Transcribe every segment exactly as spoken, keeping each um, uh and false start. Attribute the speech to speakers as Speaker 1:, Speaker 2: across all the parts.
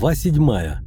Speaker 1: Глава седьмая.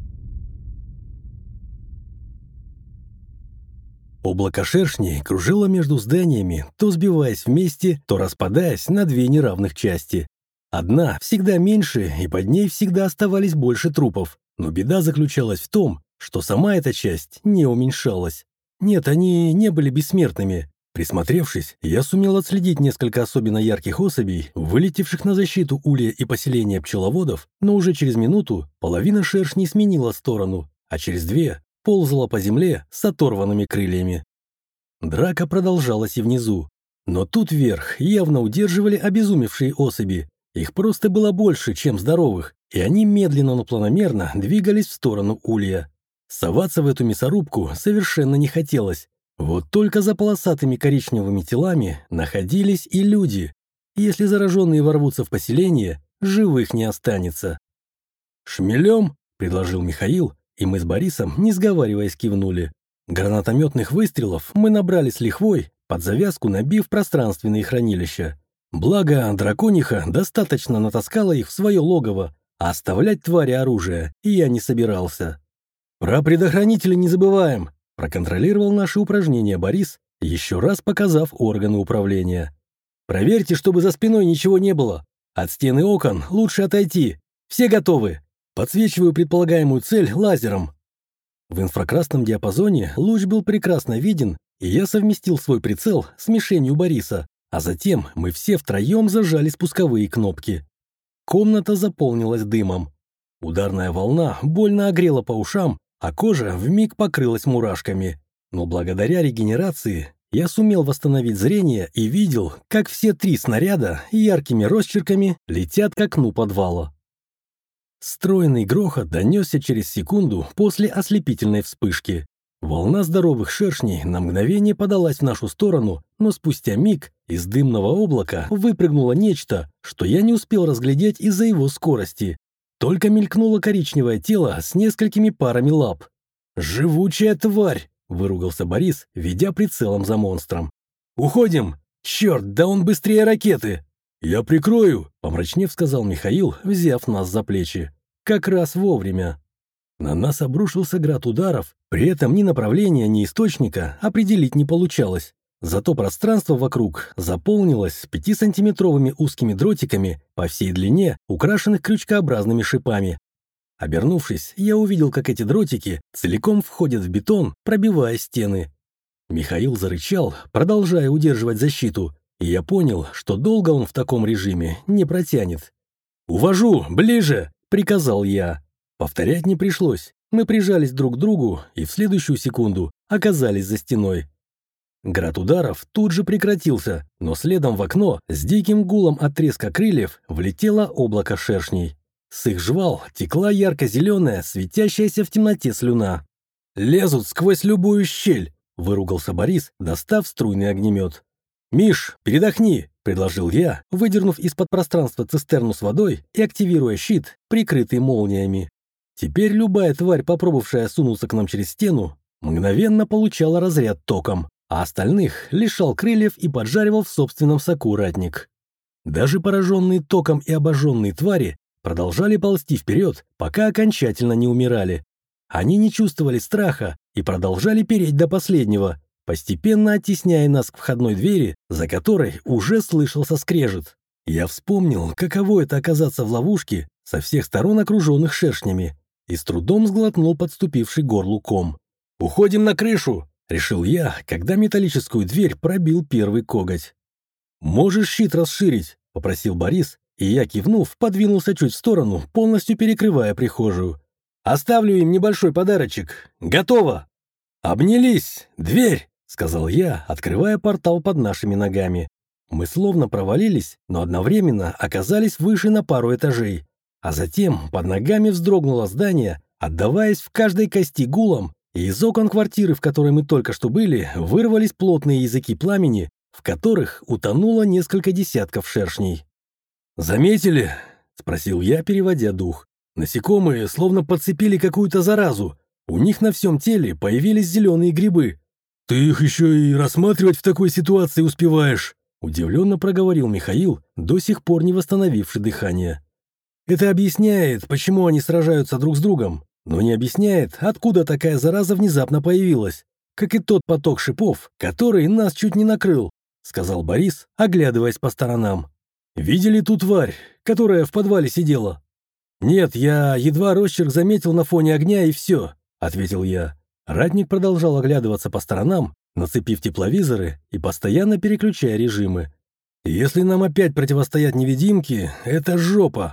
Speaker 1: Облако шершней кружило между зданиями, то сбиваясь вместе, то распадаясь на две неравных части. Одна всегда меньше, и под ней всегда оставались больше трупов. Но беда заключалась в том, что сама эта часть не уменьшалась. Нет, они не были бессмертными. Присмотревшись, я сумел отследить несколько особенно ярких особей, вылетевших на защиту улья и поселения пчеловодов, но уже через минуту половина шершней сменила сторону, а через две ползала по земле с оторванными крыльями. Драка продолжалась и внизу, но тут вверх явно удерживали обезумевшие особи. Их просто было больше, чем здоровых, и они медленно, но планомерно двигались в сторону улья. Соваться в эту мясорубку совершенно не хотелось. Вот только за полосатыми коричневыми телами находились и люди. Если зараженные ворвутся в поселение, живых не останется. «Шмелем?» – предложил Михаил, и мы с Борисом, не сговариваясь, кивнули. Гранатометных выстрелов мы набрали с лихвой, под завязку набив пространственные хранилища. Благо, дракониха достаточно натаскала их в свое логово, а оставлять твари оружие я не собирался. «Про предохранители не забываем», – проконтролировал наши упражнения Борис, еще раз показав органы управления. «Проверьте, чтобы за спиной ничего не было. От стены окон лучше отойти. Все готовы. Подсвечиваю предполагаемую цель лазером». В инфракрасном диапазоне луч был прекрасно виден, и я совместил свой прицел с мишенью Бориса, а затем мы все втроем зажали спусковые кнопки. Комната заполнилась дымом. Ударная волна больно огрела по ушам, а кожа вмиг покрылась мурашками. Но благодаря регенерации я сумел восстановить зрение и видел, как все три снаряда яркими росчерками летят к окну подвала. Стройный грохот донесся через секунду после ослепительной вспышки. Волна здоровых шершней на мгновение подалась в нашу сторону, но спустя миг из дымного облака выпрыгнуло нечто, что я не успел разглядеть из-за его скорости. Только мелькнуло коричневое тело с несколькими парами лап. «Живучая тварь!» – выругался Борис, ведя прицелом за монстром. «Уходим! Черт, да он быстрее ракеты!» «Я прикрою!» – помрачнев сказал Михаил, взяв нас за плечи. Как раз вовремя. На нас обрушился град ударов, при этом ни направления, ни источника определить не получалось. Зато пространство вокруг заполнилось пятисантиметровыми узкими дротиками по всей длине, украшенных крючкообразными шипами. Обернувшись, я увидел, как эти дротики целиком входят в бетон, пробивая стены. Михаил зарычал, продолжая удерживать защиту, и я понял, что долго он в таком режиме не протянет. «Увожу! Ближе!» – приказал я. Повторять не пришлось. Мы прижались друг к другу и в следующую секунду оказались за стеной. Град ударов тут же прекратился, но следом в окно с диким гулом от треска крыльев влетело облако шершней. С их жвал текла ярко-зеленая, светящаяся в темноте слюна. «Лезут сквозь любую щель!» – выругался Борис, достав струйный огнемет. «Миш, передохни!» – предложил я, выдернув из-под пространства цистерну с водой и активируя щит, прикрытый молниями. Теперь любая тварь, попробовавшая сунуться к нам через стену, мгновенно получала разряд током, а остальных лишал крыльев и поджаривал в собственном соку ратник. Даже пораженные током и обожженные твари продолжали ползти вперед, пока окончательно не умирали. Они не чувствовали страха и продолжали переть до последнего, постепенно оттесняя нас к входной двери, за которой уже слышался скрежет. Я вспомнил, каково это оказаться в ловушке со всех сторон окруженных шершнями, и с трудом сглотнул подступивший к горлу ком. «Уходим на крышу!» — решил я, когда металлическую дверь пробил первый коготь. «Можешь щит расширить?» — попросил Борис, и я, кивнув, подвинулся чуть в сторону, полностью перекрывая прихожую. «Оставлю им небольшой подарочек. Готово!» «Обнялись! Дверь!» — сказал я, открывая портал под нашими ногами. Мы словно провалились, но одновременно оказались выше на пару этажей. А затем под ногами вздрогнуло здание, отдаваясь в каждой кости гулом, и из окон квартиры, в которой мы только что были, вырвались плотные языки пламени, в которых утонуло несколько десятков шершней. «Заметили?» — спросил я, переводя дух. «Насекомые словно подцепили какую-то заразу. У них на всем теле появились зеленые грибы». «Ты их еще и рассматривать в такой ситуации успеваешь?» — удивленно проговорил Михаил, до сих пор не восстановивший дыхание. Это объясняет, почему они сражаются друг с другом, но не объясняет, откуда такая зараза внезапно появилась, как и тот поток шипов, который нас чуть не накрыл», — сказал Борис, оглядываясь по сторонам. «Видели ту тварь, которая в подвале сидела?» «Нет, я едва росчерк заметил на фоне огня, и все», — ответил я. Ратник продолжал оглядываться по сторонам, нацепив тепловизоры и постоянно переключая режимы. «Если нам опять противостоят невидимки, это жопа.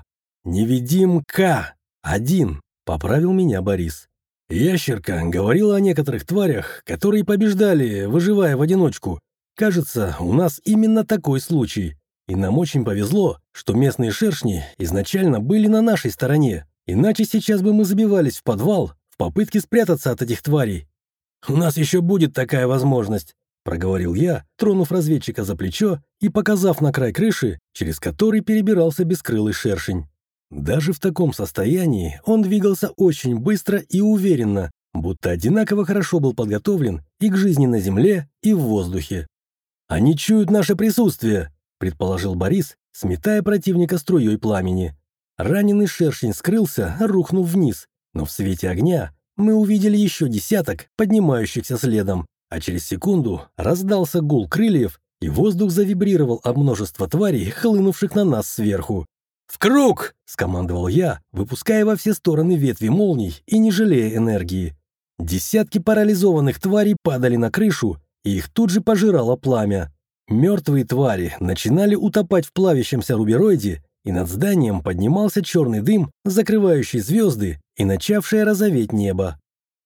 Speaker 1: Невидимка. Один», — поправил меня Борис. «Ящерка говорила о некоторых тварях, которые побеждали, выживая в одиночку. Кажется, у нас именно такой случай. И нам очень повезло, что местные шершни изначально были на нашей стороне, иначе сейчас бы мы забивались в подвал в попытке спрятаться от этих тварей». «У нас еще будет такая возможность», — проговорил я, тронув разведчика за плечо и показав на край крыши, через который перебирался бескрылый шершень. Даже в таком состоянии он двигался очень быстро и уверенно, будто одинаково хорошо был подготовлен и к жизни на земле, и в воздухе. «Они чуют наше присутствие», — предположил Борис, сметая противника струей пламени. Раненый шершень скрылся, рухнув вниз, но в свете огня мы увидели еще десяток, поднимающихся следом, а через секунду раздался гул крыльев, и воздух завибрировал от множества тварей, хлынувших на нас сверху. «В круг!» — скомандовал я, выпуская во все стороны ветви молний и не жалея энергии. Десятки парализованных тварей падали на крышу, и их тут же пожирало пламя. Мертвые твари начинали утопать в плавящемся рубероиде, и над зданием поднимался черный дым, закрывающий звезды и начавшее розоветь небо.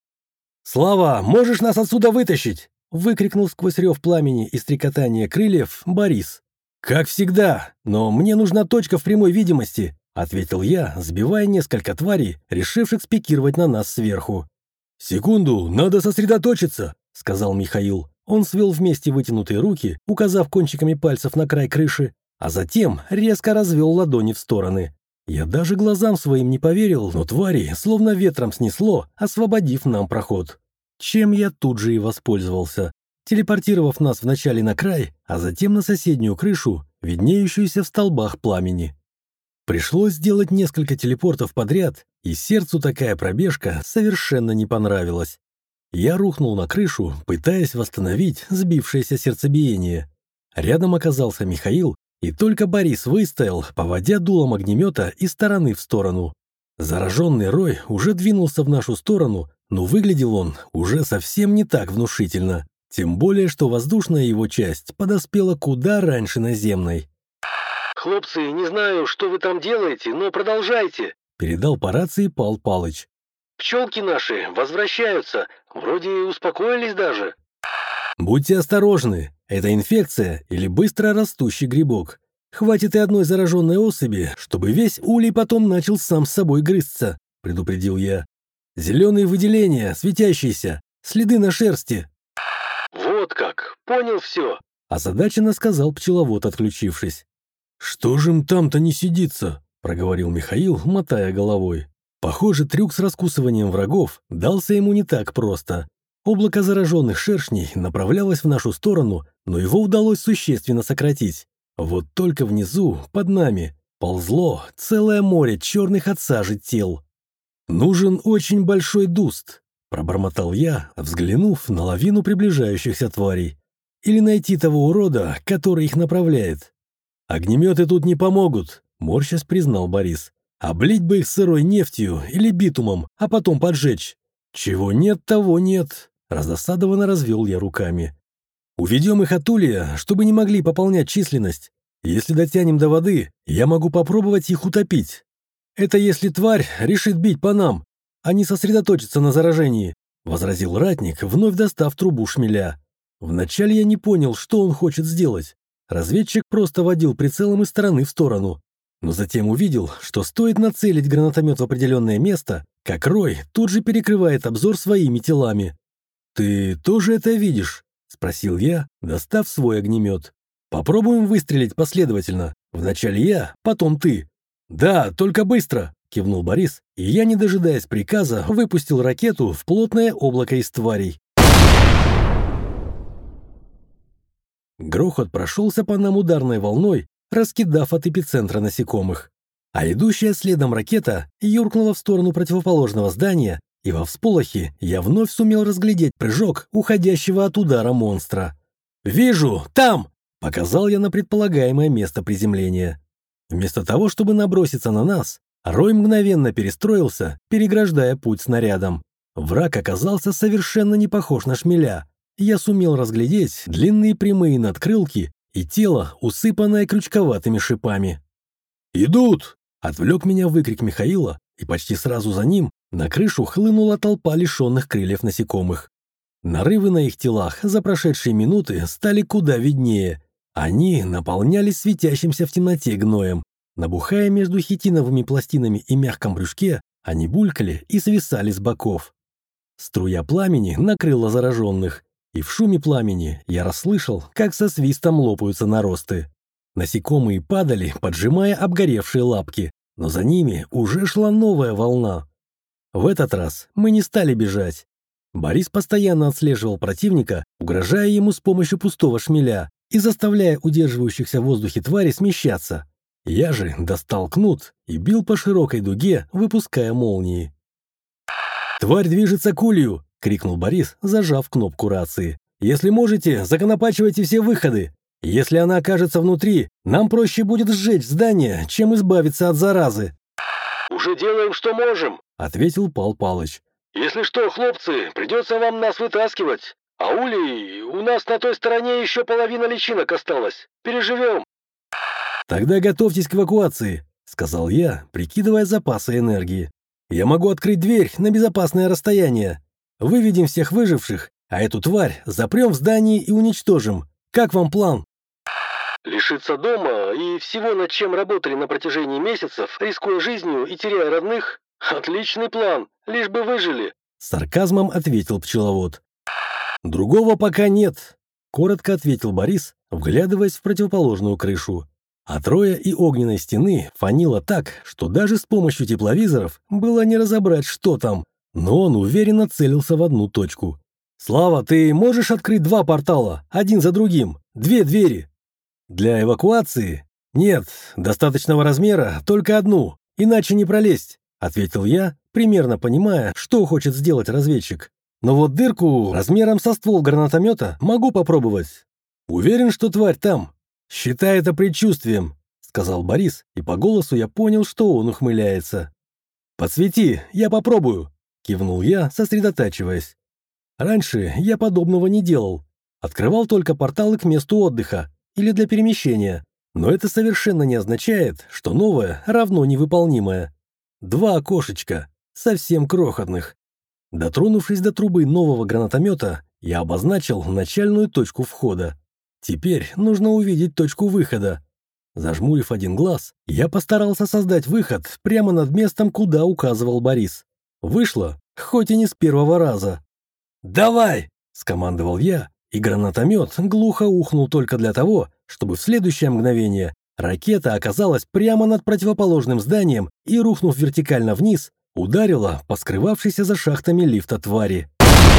Speaker 1: «Слава, можешь нас отсюда вытащить?» — выкрикнул сквозь рев пламени и стрекотание крыльев Борис. «Как всегда, но мне нужна точка в прямой видимости», — ответил я, сбивая несколько тварей, решивших спикировать на нас сверху. «Секунду, надо сосредоточиться», — сказал Михаил. Он свел вместе вытянутые руки, указав кончиками пальцев на край крыши, а затем резко развел ладони в стороны. Я даже глазам своим не поверил, но твари словно ветром снесло, освободив нам проход. Чем я тут же и воспользовался, телепортировав нас вначале на край, а затем на соседнюю крышу, виднеющуюся в столбах пламени. Пришлось сделать несколько телепортов подряд, и сердцу такая пробежка совершенно не понравилась. Я рухнул на крышу, пытаясь восстановить сбившееся сердцебиение. Рядом оказался Михаил, и только Борис выстоял, поводя дулом огнемета из стороны в сторону. Зараженный рой уже двинулся в нашу сторону, но выглядел он уже совсем не так внушительно. Тем более, что воздушная его часть подоспела куда раньше наземной.
Speaker 2: «Хлопцы, не знаю, что вы там делаете, но продолжайте»,
Speaker 1: — передал по рации Пал Палыч.
Speaker 2: «Пчелки наши возвращаются, вроде успокоились даже».
Speaker 1: «Будьте осторожны, это инфекция или быстро растущий грибок. Хватит и одной зараженной особи, чтобы весь улей потом начал сам с собой грызться», — предупредил я. «Зеленые выделения, светящиеся, следы на шерсти».
Speaker 2: «Вот как, понял все»,
Speaker 1: — озадаченно сказал пчеловод, отключившись. «Что же им там-то не сидится?» — проговорил Михаил, мотая головой. Похоже, трюк с раскусыванием врагов дался ему не так просто. Облако зараженных шершней направлялось в нашу сторону, но его удалось существенно сократить. Вот только внизу, под нами, ползло целое море черных от сажи тел. «Нужен очень большой дуст», — пробормотал я, взглянув на лавину приближающихся тварей. «Или найти того урода, который их направляет». «Огнеметы тут не помогут», — морщась признал Борис. «Облить бы их сырой нефтью или битумом, а потом поджечь». «Чего нет, того нет», — раздосадованно развел я руками. «Уведем их от улья, чтобы не могли пополнять численность. Если дотянем до воды, я могу попробовать их утопить. Это если тварь решит бить по нам, а не сосредоточиться на заражении», — возразил ратник, вновь достав трубу шмеля. Вначале я не понял, что он хочет сделать. Разведчик просто водил прицелом из стороны в сторону. Но затем увидел, что стоит нацелить гранатомет в определенное место, как рой тут же перекрывает обзор своими телами. «Ты тоже это видишь?» — спросил я, достав свой огнемет. «Попробуем выстрелить последовательно. Вначале я, потом ты». «Да, только быстро!» — кивнул Борис, и я, не дожидаясь приказа, выпустил ракету в плотное облако из тварей. Грохот прошелся по нам ударной волной, раскидав от эпицентра насекомых. а идущая следом ракета юркнула в сторону противоположного здания, и во всполохе я вновь сумел разглядеть прыжок уходящего от удара монстра. «Вижу! Там!» — показал я на предполагаемое место приземления. Вместо того, чтобы наброситься на нас, Рой мгновенно перестроился, переграждая путь снарядом. Враг оказался совершенно не похож на шмеля. Я сумел разглядеть длинные прямые надкрылки и тело, усыпанное крючковатыми шипами. «Идут!» — отвлек меня выкрик Михаила, и почти сразу за ним на крышу хлынула толпа лишенных крыльев насекомых. Нарывы на их телах за прошедшие минуты стали куда виднее. Они наполнялись светящимся в темноте гноем. Набухая между хитиновыми пластинами и мягком брюшке, они булькали и свисали с боков. Струя пламени накрыла зараженных, и в шуме пламени я расслышал, как со свистом лопаются наросты. Насекомые падали, поджимая обгоревшие лапки, но за ними уже шла новая волна. В этот раз мы не стали бежать. Борис постоянно отслеживал противника, угрожая ему с помощью пустого шмеля и заставляя удерживающихся в воздухе твари смещаться. Я же достал кнут и бил по широкой дуге, выпуская молнии. «Тварь движется к улью!» — крикнул Борис, зажав кнопку рации. «Если можете, законопачивайте все выходы. Если она окажется внутри, нам проще будет сжечь здание, чем избавиться от заразы».
Speaker 2: «Уже делаем, что можем»,
Speaker 1: — ответил Пал Палыч.
Speaker 2: «Если что, хлопцы, придется вам нас вытаскивать. А улей, у нас на той стороне еще половина личинок осталась. Переживем».
Speaker 1: «Тогда готовьтесь к эвакуации», — сказал я, прикидывая запасы энергии. «Я могу открыть дверь на безопасное расстояние. Выведем всех выживших, а эту тварь запрем в здании и уничтожим. Как вам план?»
Speaker 2: «Лишиться дома и всего, над чем работали на протяжении месяцев, рискуя жизнью и теряя родных? Отличный план, лишь бы выжили», —
Speaker 1: с сарказмом ответил пчеловод. «Другого пока нет», — коротко ответил Борис, вглядываясь в противоположную крышу. От роя и огненной стены фанило так, что даже с помощью тепловизоров было не разобрать, что там, но он уверенно целился в одну точку. «Слава, ты можешь открыть два портала, один за другим, две двери?» «Для эвакуации? Нет, достаточного размера, только одну, иначе не пролезть», — ответил я, примерно понимая, что хочет сделать разведчик. «Но вот дырку размером со ствол гранатомета могу попробовать. Уверен, что тварь там. Считай это предчувствием», — сказал Борис, и по голосу я понял, что он ухмыляется. «Подсвети, я попробую», — кивнул я, сосредотачиваясь. Раньше я подобного не делал. Открывал только порталы к месту отдыха или для перемещения, но это совершенно не означает, что новое равно невыполнимое. Два окошечка, совсем крохотных. Дотронувшись до трубы нового гранатомета, я обозначил начальную точку входа. Теперь нужно увидеть точку выхода. Зажмурив один глаз, я постарался создать выход прямо над местом, куда указывал Борис. Вышло, хоть и не с первого раза. «Давай!» — скомандовал я, и гранатомет глухо ухнул только для того, чтобы в следующее мгновение ракета оказалась прямо над противоположным зданием и, рухнув вертикально вниз, ударила по скрывавшейся за шахтами лифта твари.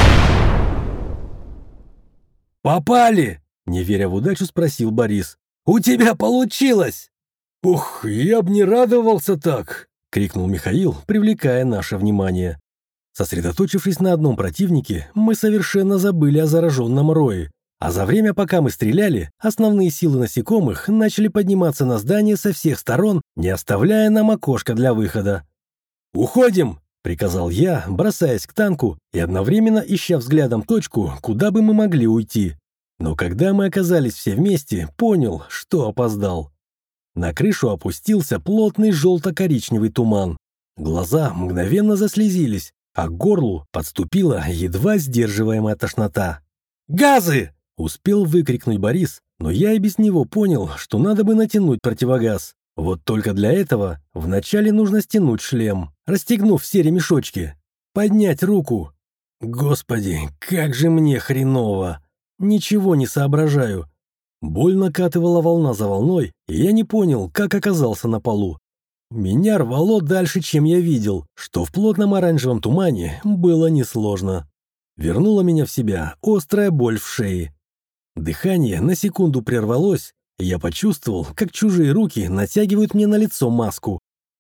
Speaker 1: «Попали!» — не веря в удачу, спросил Борис. «У тебя получилось!» «Ух, я б не радовался так!» — крикнул Михаил, привлекая наше внимание. Сосредоточившись на одном противнике, мы совершенно забыли о зараженном рое, а за время, пока мы стреляли, основные силы насекомых начали подниматься на здание со всех сторон, не оставляя нам окошка для выхода. «Уходим!» — приказал я, бросаясь к танку и одновременно ища взглядом точку, куда бы мы могли уйти. Но когда мы оказались все вместе, понял, что опоздал. На крышу опустился плотный желто-коричневый туман. Глаза мгновенно заслезились, а к горлу подступила едва сдерживаемая тошнота. «Газы!» — успел выкрикнуть Борис, но я и без него понял, что надо бы натянуть противогаз. Вот только для этого вначале нужно стянуть шлем, расстегнув все ремешочки. Поднять руку. Господи, как же мне хреново! Ничего не соображаю. Боль накатывала волна за волной, и я не понял, как оказался на полу. Меня рвало дальше, чем я видел, что в плотном оранжевом тумане было несложно. Вернула меня в себя острая боль в шее. Дыхание на секунду прервалось, и я почувствовал, как чужие руки натягивают мне на лицо маску.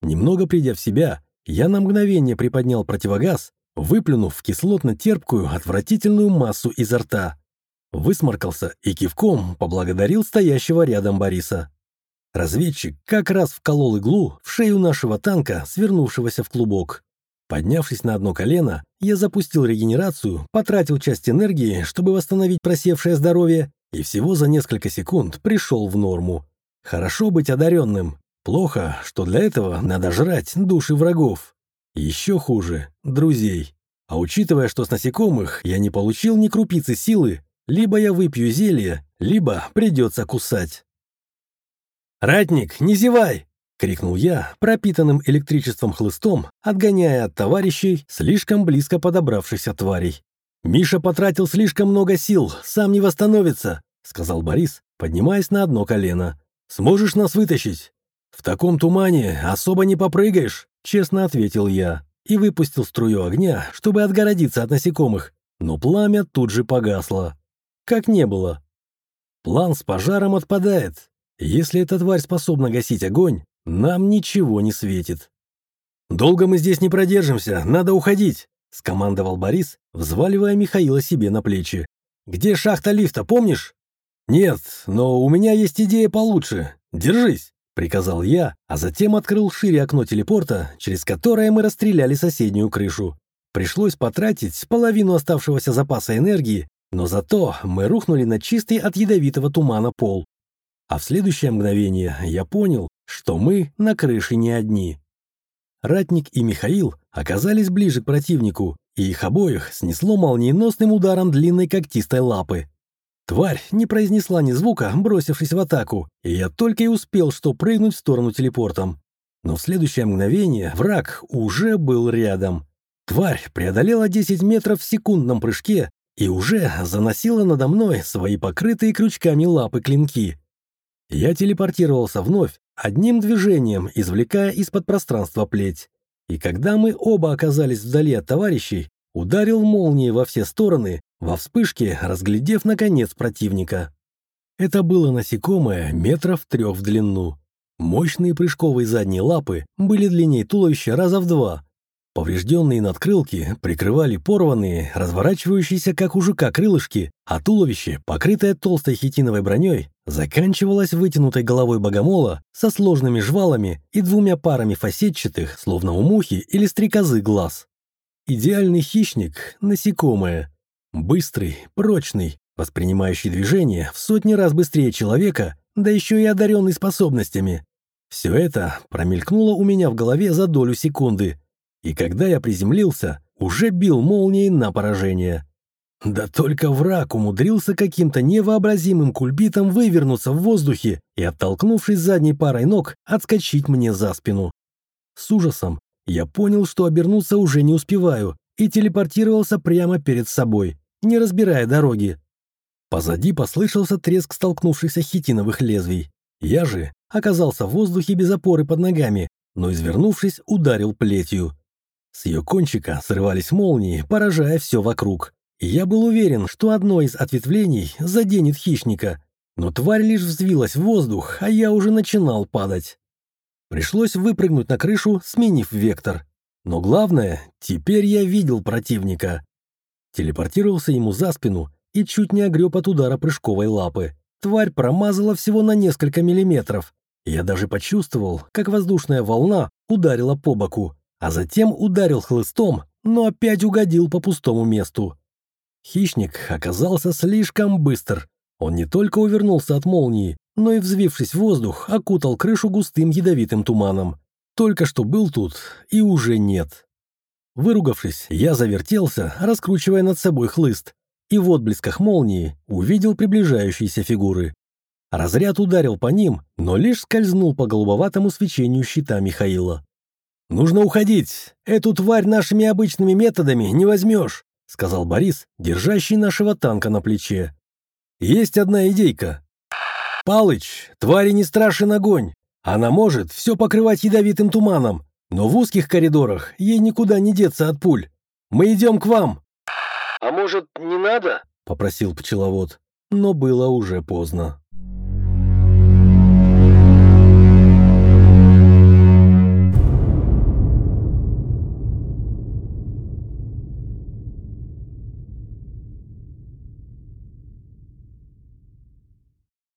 Speaker 1: Немного придя в себя, я на мгновение приподнял противогаз, выплюнув кислотно-терпкую отвратительную массу изо рта. Высморкался и кивком поблагодарил стоящего рядом Бориса. Разведчик как раз вколол иглу в шею нашего танка, свернувшегося в клубок. Поднявшись на одно колено, я запустил регенерацию, потратил часть энергии, чтобы восстановить просевшее здоровье, и всего за несколько секунд пришел в норму. Хорошо быть одаренным. Плохо, что для этого надо жрать души врагов. Еще хуже – друзей. А учитывая, что с насекомых я не получил ни крупицы силы, либо я выпью зелье, либо придется кусать. «Ратник, не зевай!» — крикнул я, пропитанным электричеством хлыстом, отгоняя от товарищей слишком близко подобравшихся тварей. «Миша потратил слишком много сил, сам не восстановится», — сказал Борис, поднимаясь на одно колено. «Сможешь нас вытащить?» «В таком тумане особо не попрыгаешь», — честно ответил я и выпустил струю огня, чтобы отгородиться от насекомых, но пламя тут же погасло. Как не было. План с пожаром отпадает. Если эта тварь способна гасить огонь, нам ничего не светит. «Долго мы здесь не продержимся, надо уходить», — скомандовал Борис, взваливая Михаила себе на плечи. «Где шахта лифта, помнишь?» «Нет, но у меня есть идея получше. Держись», — приказал я, а затем открыл шире окно телепорта, через которое мы расстреляли соседнюю крышу. Пришлось потратить половину оставшегося запаса энергии, но зато мы рухнули на чистый от ядовитого тумана пол. А в следующее мгновение я понял, что мы на крыше не одни. Ратник и Михаил оказались ближе к противнику, и их обоих снесло молниеносным ударом длинной когтистой лапы. Тварь не произнесла ни звука, бросившись в атаку, и я только и успел что прыгнуть в сторону телепортом. Но в следующее мгновение враг уже был рядом. Тварь преодолела десять метров в секундном прыжке и уже заносила надо мной свои покрытые крючками лапы клинки. Я телепортировался вновь, одним движением извлекая из-под пространства плеть. И когда мы оба оказались вдали от товарищей, ударил молнией во все стороны, во вспышке разглядев, наконец, противника. Это было насекомое метров трех в длину. Мощные прыжковые задние лапы были длиннее туловища раза в два. Поврежденные надкрылки прикрывали порванные, разворачивающиеся как у жука крылышки, а туловище, покрытое толстой хитиновой броней, заканчивалось вытянутой головой богомола со сложными жвалами и двумя парами фасетчатых, словно у мухи или стрекозы, глаз. Идеальный хищник – насекомое. Быстрый, прочный, воспринимающий движение в сотни раз быстрее человека, да еще и одаренный способностями. Все это промелькнуло у меня в голове за долю секунды. И когда я приземлился, уже бил молнией на поражение. Да только враг умудрился каким-то невообразимым кульбитом вывернуться в воздухе и, оттолкнувшись задней парой ног, отскочить мне за спину. С ужасом я понял, что обернуться уже не успеваю, и телепортировался прямо перед собой, не разбирая дороги. Позади послышался треск столкнувшихся хитиновых лезвий. Я же оказался в воздухе без опоры под ногами, но, извернувшись, ударил плетью. С ее кончика срывались молнии, поражая все вокруг. И я был уверен, что одно из ответвлений заденет хищника, но тварь лишь взвилась в воздух, а я уже начинал падать. Пришлось выпрыгнуть на крышу, сменив вектор. Но главное, теперь я видел противника. Телепортировался ему за спину и чуть не огреб от удара прыжковой лапы. Тварь промазала всего на несколько миллиметров. Я даже почувствовал, как воздушная волна ударила по боку, а затем ударил хлыстом, но опять угодил по пустому месту. Хищник оказался слишком быстр. Он не только увернулся от молнии, но и, взвившись в воздух, окутал крышу густым ядовитым туманом. Только что был тут и уже нет. Выругавшись, я завертелся, раскручивая над собой хлыст, и в отблесках молнии увидел приближающиеся фигуры. Разряд ударил по ним, но лишь скользнул по голубоватому свечению щита Михаила. «Нужно уходить! Эту тварь нашими обычными методами не возьмешь», — сказал Борис, держащий нашего танка на плече. «Есть одна идейка. Палыч, твари не страшен огонь. Она может все покрывать ядовитым туманом, но в узких коридорах ей никуда не деться от пуль. Мы идем к вам».
Speaker 2: «А может, не надо?» —
Speaker 1: попросил пчеловод, но было уже поздно.